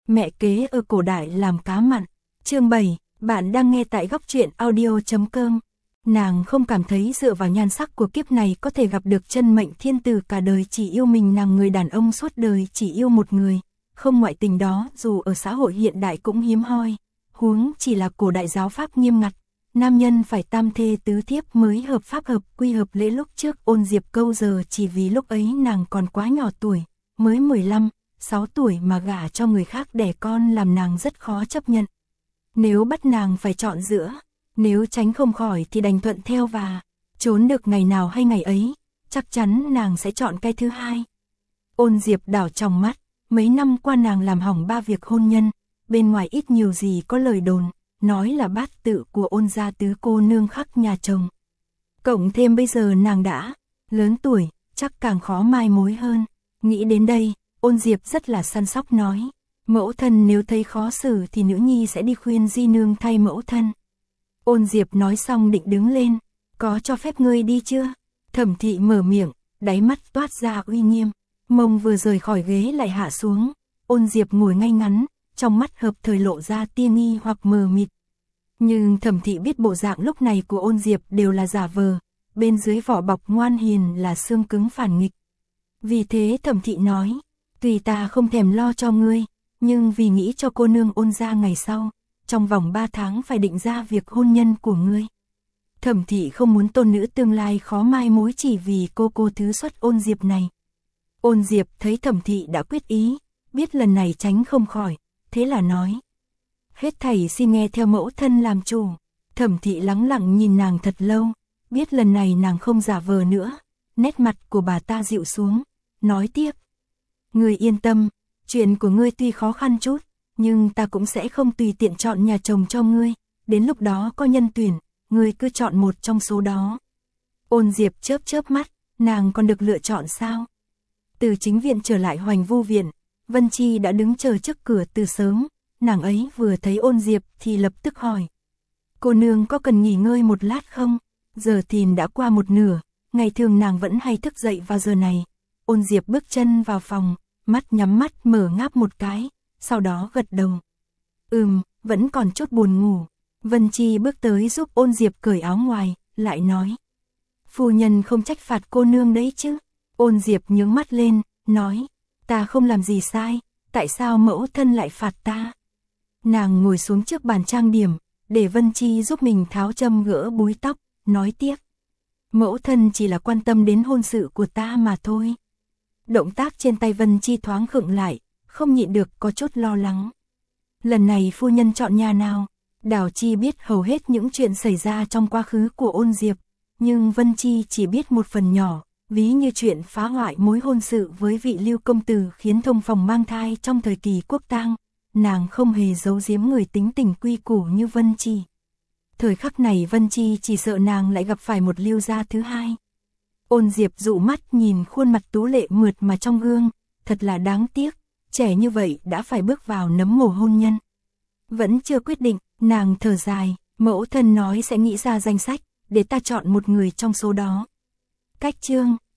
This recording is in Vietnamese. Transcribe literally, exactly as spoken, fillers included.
Mẹ kế ở cổ đại làm cá mặn. Chương bảy, bạn đang nghe tại góc truyện audio chấm com. Nàng không cảm thấy dựa vào nhan sắc của kiếp này có thể gặp được chân mệnh thiên tử cả đời chỉ yêu mình, nàng người đàn ông suốt đời chỉ yêu một người. Không ngoại tình đó dù ở xã hội hiện đại cũng hiếm hoi, huống chỉ là cổ đại giáo pháp nghiêm ngặt. Nam nhân phải tam thê tứ thiếp mới hợp pháp hợp quy hợp lễ. Lúc trước Ôn Diệp câu giờ chỉ vì lúc ấy nàng còn quá nhỏ tuổi, mới mười lăm, sáu tuổi mà gả cho người khác đẻ con làm nàng rất khó chấp nhận. Nếu bắt nàng phải chọn giữa, nếu tránh không khỏi thì đành thuận theo và trốn được ngày nào hay ngày ấy, chắc chắn nàng sẽ chọn cái thứ hai. Ôn Diệp đảo trong mắt, mấy năm qua nàng làm hỏng ba việc hôn nhân, bên ngoài ít nhiều gì có lời đồn, nói là bát tự của Ôn gia tứ cô nương khắc nhà chồng. Cộng thêm bây giờ nàng đã lớn tuổi, chắc càng khó mai mối hơn. Nghĩ đến đây, Ôn Diệp rất là săn sóc nói, mẫu thân nếu thấy khó xử thì nữ nhi sẽ đi khuyên di nương thay mẫu thân. Ôn Diệp nói xong định đứng lên, có cho phép ngươi đi chưa? Thẩm Thị mở miệng, đáy mắt toát ra uy nghiêm, mông vừa rời khỏi ghế lại hạ xuống. Ôn Diệp ngồi ngay ngắn, trong mắt hợp thời lộ ra tia nghi hoặc mờ mịt. Nhưng Thẩm Thị biết bộ dạng lúc này của Ôn Diệp đều là giả vờ, bên dưới vỏ bọc ngoan hiền là xương cứng phản nghịch. Vì thế Thẩm Thị nói, tùy ta không thèm lo cho ngươi, nhưng vì nghĩ cho cô nương Ôn gia ngày sau, trong vòng ba tháng phải định ra việc hôn nhân của ngươi. Thẩm Thị không muốn tôn nữ tương lai khó mai mối chỉ vì cô cô thứ xuất Ôn Diệp này. Ôn Diệp thấy Thẩm Thị đã quyết ý, biết lần này tránh không khỏi, thế là nói, hết thảy xin nghe theo mẫu thân làm chủ. Thẩm Thị lắng lặng nhìn nàng thật lâu, biết lần này nàng không giả vờ nữa, nét mặt của bà ta dịu xuống, nói tiếp, ngươi yên tâm, chuyện của ngươi tuy khó khăn chút, nhưng ta cũng sẽ không tùy tiện chọn nhà chồng cho ngươi, đến lúc đó có nhân tuyển, ngươi cứ chọn một trong số đó. Ôn Diệp chớp chớp mắt, nàng còn được lựa chọn sao? Từ chính viện trở lại Hoành Vu viện, Vân Chi đã đứng chờ trước cửa từ sớm, nàng ấy vừa thấy Ôn Diệp thì lập tức hỏi, cô nương có cần nghỉ ngơi một lát không? Giờ thìn đã qua một nửa, ngày thường nàng vẫn hay thức dậy vào giờ này. Ôn Diệp bước chân vào phòng, mắt nhắm mắt mở ngáp một cái, sau đó gật đầu. Ừm, vẫn còn chút buồn ngủ. Vân Chi bước tới giúp Ôn Diệp cởi áo ngoài, lại nói, phu nhân không trách phạt cô nương đấy chứ? Ôn Diệp nhướng mắt lên, nói, ta không làm gì sai, tại sao mẫu thân lại phạt ta? Nàng ngồi xuống trước bàn trang điểm, để Vân Chi giúp mình tháo châm gỡ búi tóc, nói tiếp, mẫu thân chỉ là quan tâm đến hôn sự của ta mà thôi. Động tác trên tay Vân Chi thoáng khựng lại, không nhịn được có chút lo lắng. Lần này phu nhân chọn nhà nào? Đào Chi biết hầu hết những chuyện xảy ra trong quá khứ của Ôn Diệp, nhưng Vân Chi chỉ biết một phần nhỏ, ví như chuyện phá hoại mối hôn sự với vị Lưu công tử khiến thông phòng mang thai trong thời kỳ quốc tang. Nàng không hề giấu giếm người tính tình quy củ như Vân Chi. Thời khắc này Vân Chi chỉ sợ nàng lại gặp phải một Lưu gia thứ hai. Ôn Diệp dụ mắt nhìn khuôn mặt tú lệ mượt mà trong gương, thật là đáng tiếc, trẻ như vậy đã phải bước vào nấm mồ hôn nhân. Vẫn chưa quyết định, nàng thở dài, mẫu thân nói sẽ nghĩ ra danh sách, để ta chọn một người trong số đó. Cách chương